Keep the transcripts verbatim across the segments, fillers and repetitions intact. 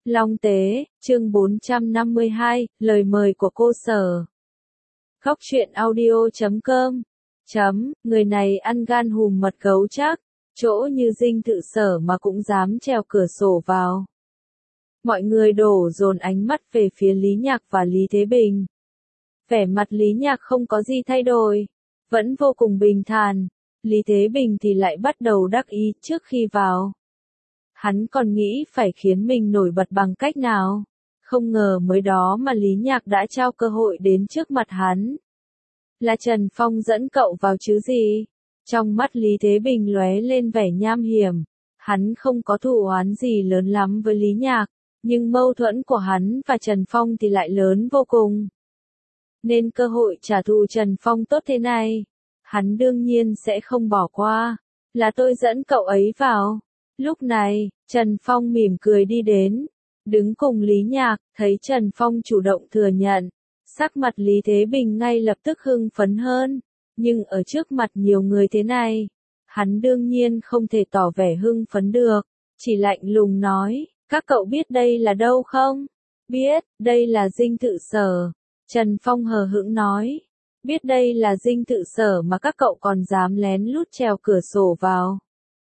Long Tế, chương bốn trăm năm mươi hai, lời mời của cô Sở. Khóc chuyện audio chấm com chấm, người này ăn gan hùm mật gấu chắc, chỗ như dinh thự Sở mà cũng dám trèo cửa sổ vào. Mọi người đổ dồn ánh mắt về phía Lý Nhạc và Lý Thế Bình. Vẻ mặt Lý Nhạc không có gì thay đổi, vẫn vô cùng bình thản. Lý Thế Bình thì lại bắt đầu đắc ý trước khi vào. Hắn còn nghĩ phải khiến mình nổi bật bằng cách nào. Không ngờ mới đó mà Lý Nhạc đã trao cơ hội đến trước mặt hắn. Là Trần Phong dẫn cậu vào chứ gì? Trong mắt Lý Thế Bình lóe lên vẻ nham hiểm. Hắn không có thù oán gì lớn lắm với Lý Nhạc, nhưng mâu thuẫn của hắn và Trần Phong thì lại lớn vô cùng. Nên cơ hội trả thù Trần Phong tốt thế này, hắn đương nhiên sẽ không bỏ qua. Là tôi dẫn cậu ấy vào. Lúc này, Trần Phong mỉm cười đi đến, đứng cùng Lý Nhạc, thấy Trần Phong chủ động thừa nhận. Sắc mặt Lý Thế Bình ngay lập tức hưng phấn hơn, nhưng ở trước mặt nhiều người thế này, hắn đương nhiên không thể tỏ vẻ hưng phấn được, chỉ lạnh lùng nói, các cậu biết đây là đâu không? Biết, đây là dinh thự Sở. Trần Phong hờ hững nói, biết đây là dinh thự Sở mà các cậu còn dám lén lút trèo cửa sổ vào.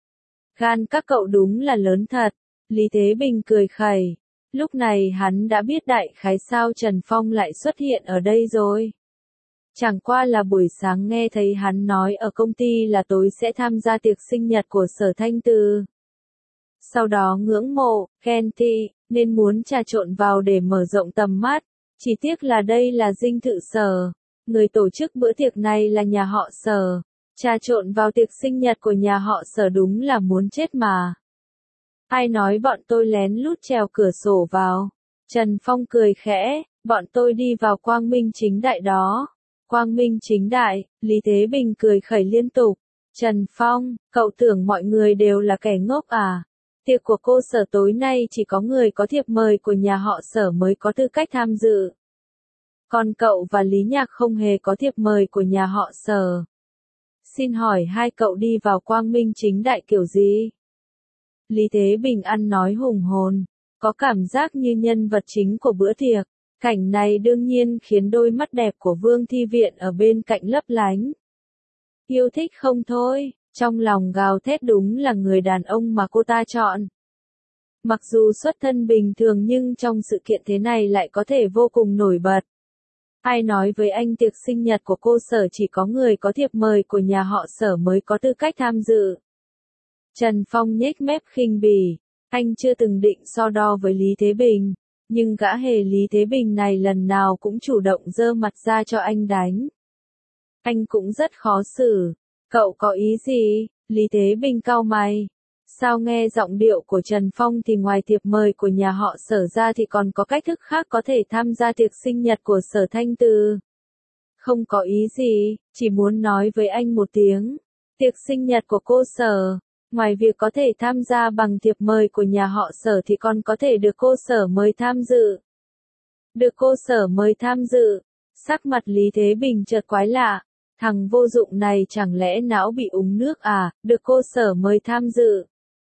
Gan các cậu đúng là lớn thật. Lý Thế Bình cười khẩy. Lúc này hắn đã biết đại khái sao Trần Phong lại xuất hiện ở đây rồi. Chẳng qua là buổi sáng nghe thấy hắn nói ở công ty là tối sẽ tham gia tiệc sinh nhật của Sở Thanh Từ. Sau đó ngưỡng mộ, ghen tị, nên muốn trà trộn vào để mở rộng tầm mắt. Chỉ tiếc là đây là dinh thự Sở. Người tổ chức bữa tiệc này là nhà họ Sở. Trà trộn vào tiệc sinh nhật của nhà họ Sở đúng là muốn chết mà. Ai nói bọn tôi lén lút trèo cửa sổ vào? Trần Phong cười khẽ, bọn tôi đi vào quang minh chính đại đó. Quang minh chính đại, Lý Thế Bình cười khẩy liên tục. Trần Phong, cậu tưởng mọi người đều là kẻ ngốc à? Tiệc của cô Sở tối nay chỉ có người có thiệp mời của nhà họ Sở mới có tư cách tham dự. Còn cậu và Lý Nhạc không hề có thiệp mời của nhà họ Sở. Xin hỏi hai cậu đi vào quang minh chính đại kiểu gì? Lý Thế Bình ăn nói hùng hồn, có cảm giác như nhân vật chính của bữa tiệc. Cảnh này đương nhiên khiến đôi mắt đẹp của Vương Thi Viện ở bên cạnh lấp lánh. Yêu thích không thôi, trong lòng gào thét đúng là người đàn ông mà cô ta chọn. Mặc dù xuất thân bình thường nhưng trong sự kiện thế này lại có thể vô cùng nổi bật. Ai nói với anh tiệc sinh nhật của cô Sở chỉ có người có thiệp mời của nhà họ Sở mới có tư cách tham dự. Trần Phong nhếch mép khinh bỉ, anh chưa từng định so đo với Lý Thế Bình, nhưng gã hề Lý Thế Bình này lần nào cũng chủ động giơ mặt ra cho anh đánh. Anh cũng rất khó xử, cậu có ý gì? Lý Thế Bình cau mày. Sao nghe giọng điệu của Trần Phong thì ngoài thiệp mời của nhà họ Sở ra thì còn có cách thức khác có thể tham gia tiệc sinh nhật của Sở Thanh Từ? Không có ý gì, chỉ muốn nói với anh một tiếng. Tiệc sinh nhật của cô Sở, ngoài việc có thể tham gia bằng thiệp mời của nhà họ Sở thì còn có thể được cô Sở mời tham dự. Được cô Sở mời tham dự, sắc mặt Lý Thế Bình chợt quái lạ. Thằng vô dụng này chẳng lẽ não bị úng nước à, được cô Sở mời tham dự.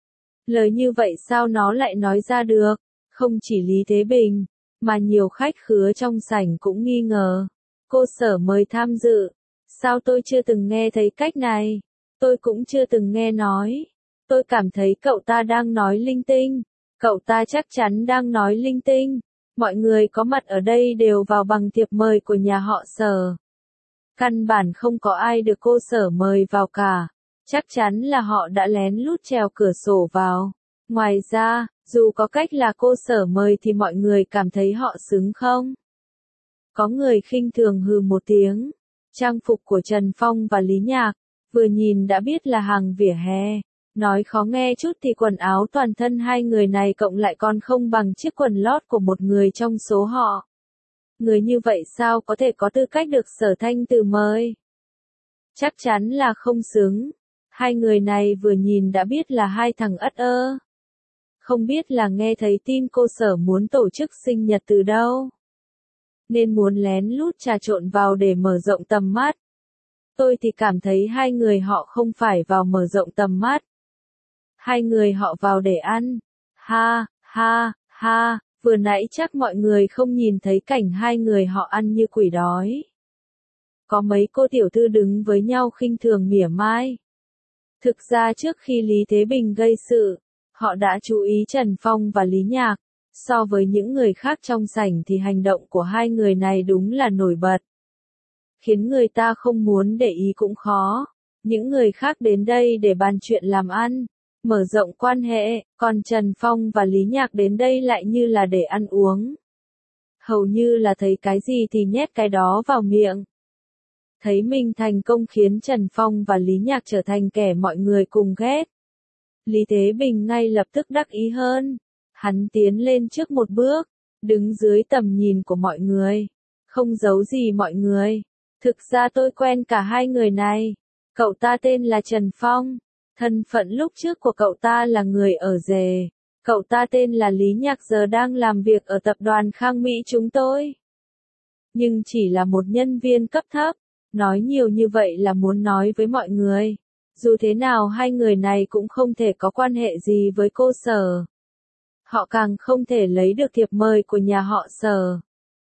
Lời như vậy sao nó lại nói ra được? Không chỉ Lý Thế Bình, mà nhiều khách khứa trong sảnh cũng nghi ngờ. Cô Sở mời tham dự. Sao tôi chưa từng nghe thấy cách này? Tôi cũng chưa từng nghe nói. Tôi cảm thấy cậu ta đang nói linh tinh. Cậu ta chắc chắn đang nói linh tinh. Mọi người có mặt ở đây đều vào bằng thiệp mời của nhà họ Sở. Căn bản không có ai được cô Sở mời vào cả. Chắc chắn là họ đã lén lút trèo cửa sổ vào. Ngoài ra, dù có cách là cô Sở mời thì mọi người cảm thấy họ xứng không? Có người khinh thường hừ một tiếng. Trang phục của Trần Phong và Lý Nhạc, vừa nhìn đã biết là hàng vỉa hè. Nói khó nghe chút thì quần áo toàn thân hai người này cộng lại còn không bằng chiếc quần lót của một người trong số họ. Người như vậy sao có thể có tư cách được Sở Thanh Từ mời? Chắc chắn là không xứng. Hai người này vừa nhìn đã biết là hai thằng ất ơ. Không biết là nghe thấy tin cô Sở muốn tổ chức sinh nhật từ đâu, nên muốn lén lút trà trộn vào để mở rộng tầm mắt. Tôi thì cảm thấy hai người họ không phải vào mở rộng tầm mắt. Hai người họ vào để ăn. Ha, ha, Ha, vừa nãy chắc mọi người không nhìn thấy cảnh hai người họ ăn như quỷ đói. Có mấy cô tiểu thư đứng với nhau khinh thường mỉa mai. Thực ra trước khi Lý Thế Bình gây sự, họ đã chú ý Trần Phong và Lý Nhạc. So với những người khác trong sảnh thì hành động của hai người này đúng là nổi bật. Khiến người ta không muốn để ý cũng khó. Những người khác đến đây để bàn chuyện làm ăn, mở rộng quan hệ, còn Trần Phong và Lý Nhạc đến đây lại như là để ăn uống. Hầu như là thấy cái gì thì nhét cái đó vào miệng. Thấy mình thành công khiến Trần Phong và Lý Nhạc trở thành kẻ mọi người cùng ghét. Lý Thế Bình ngay lập tức đắc ý hơn. Hắn tiến lên trước một bước, đứng dưới tầm nhìn của mọi người. Không giấu gì mọi người. Thực ra tôi quen cả hai người này. Cậu ta tên là Trần Phong. Thân phận lúc trước của cậu ta là người ở Dề. Cậu ta tên là Lý Nhạc giờ đang làm việc ở tập đoàn Khang Mỹ chúng tôi. Nhưng chỉ là một nhân viên cấp thấp. Nói nhiều như vậy là muốn nói với mọi người. Dù thế nào hai người này cũng không thể có quan hệ gì với cô Sở. Họ càng không thể lấy được thiệp mời của nhà họ Sở.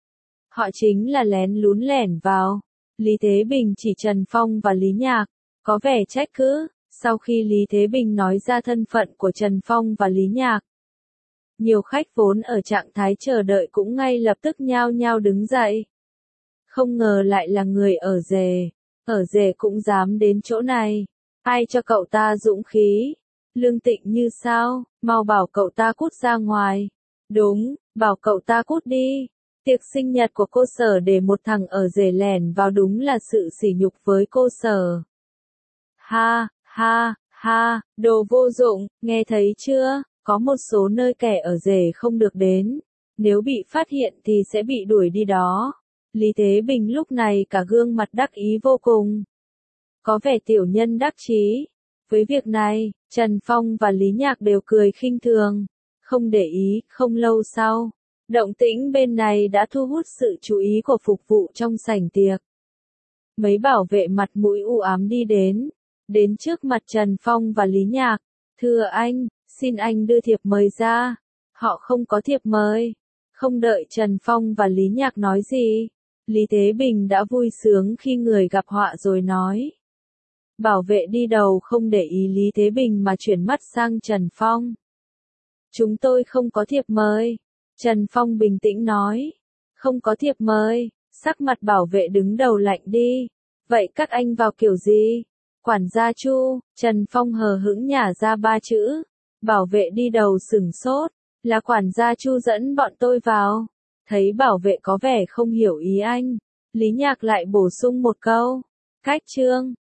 Họ chính là lén lún lẻn vào. Lý Thế Bình chỉ Trần Phong và Lý Nhạc, có vẻ trách cứ. Sau khi Lý Thế Bình nói ra thân phận của Trần Phong và Lý Nhạc, nhiều khách vốn ở trạng thái chờ đợi cũng ngay lập tức nhao nhao đứng dậy. Không ngờ lại là người ở Dề. Ở Dề cũng dám đến chỗ này. Ai cho cậu ta dũng khí? Lương Tịnh Như sao? Mau bảo cậu ta cút ra ngoài. Đúng, bảo cậu ta cút đi. Tiệc sinh nhật của cô Sở để một thằng ở Dề lẻn vào đúng là sự sỉ nhục với cô Sở. Ha, ha, ha, đồ vô dụng, nghe thấy chưa? Có một số nơi kẻ ở Dề không được đến. Nếu bị phát hiện thì sẽ bị đuổi đi đó. Lý Thế Bình lúc này cả gương mặt đắc ý vô cùng. Có vẻ tiểu nhân đắc chí. Với việc này, Trần Phong và Lý Nhạc đều cười khinh thường. Không để ý, không lâu sau. Động tĩnh bên này đã thu hút sự chú ý của phục vụ trong sảnh tiệc. Mấy bảo vệ mặt mũi u ám đi đến. Đến trước mặt Trần Phong và Lý Nhạc. Thưa anh, xin anh đưa thiệp mời ra. Họ không có thiệp mời. Không đợi Trần Phong và Lý Nhạc nói gì. Lý Thế Bình đã vui sướng khi người gặp họa rồi nói. Bảo vệ đi đầu không để ý Lý Thế Bình mà chuyển mắt sang Trần Phong. Chúng tôi không có thiệp mời. Trần Phong bình tĩnh nói. Không có thiệp mời. Sắc mặt bảo vệ đứng đầu lạnh đi. Vậy các anh vào kiểu gì? Quản gia Chu. Trần Phong hờ hững nhả ra ba chữ. Bảo vệ đi đầu sửng sốt. Là quản gia Chu dẫn bọn tôi vào. Thấy bảo vệ có vẻ không hiểu ý anh. Lý Nhạc lại bổ sung một câu. Cách trương.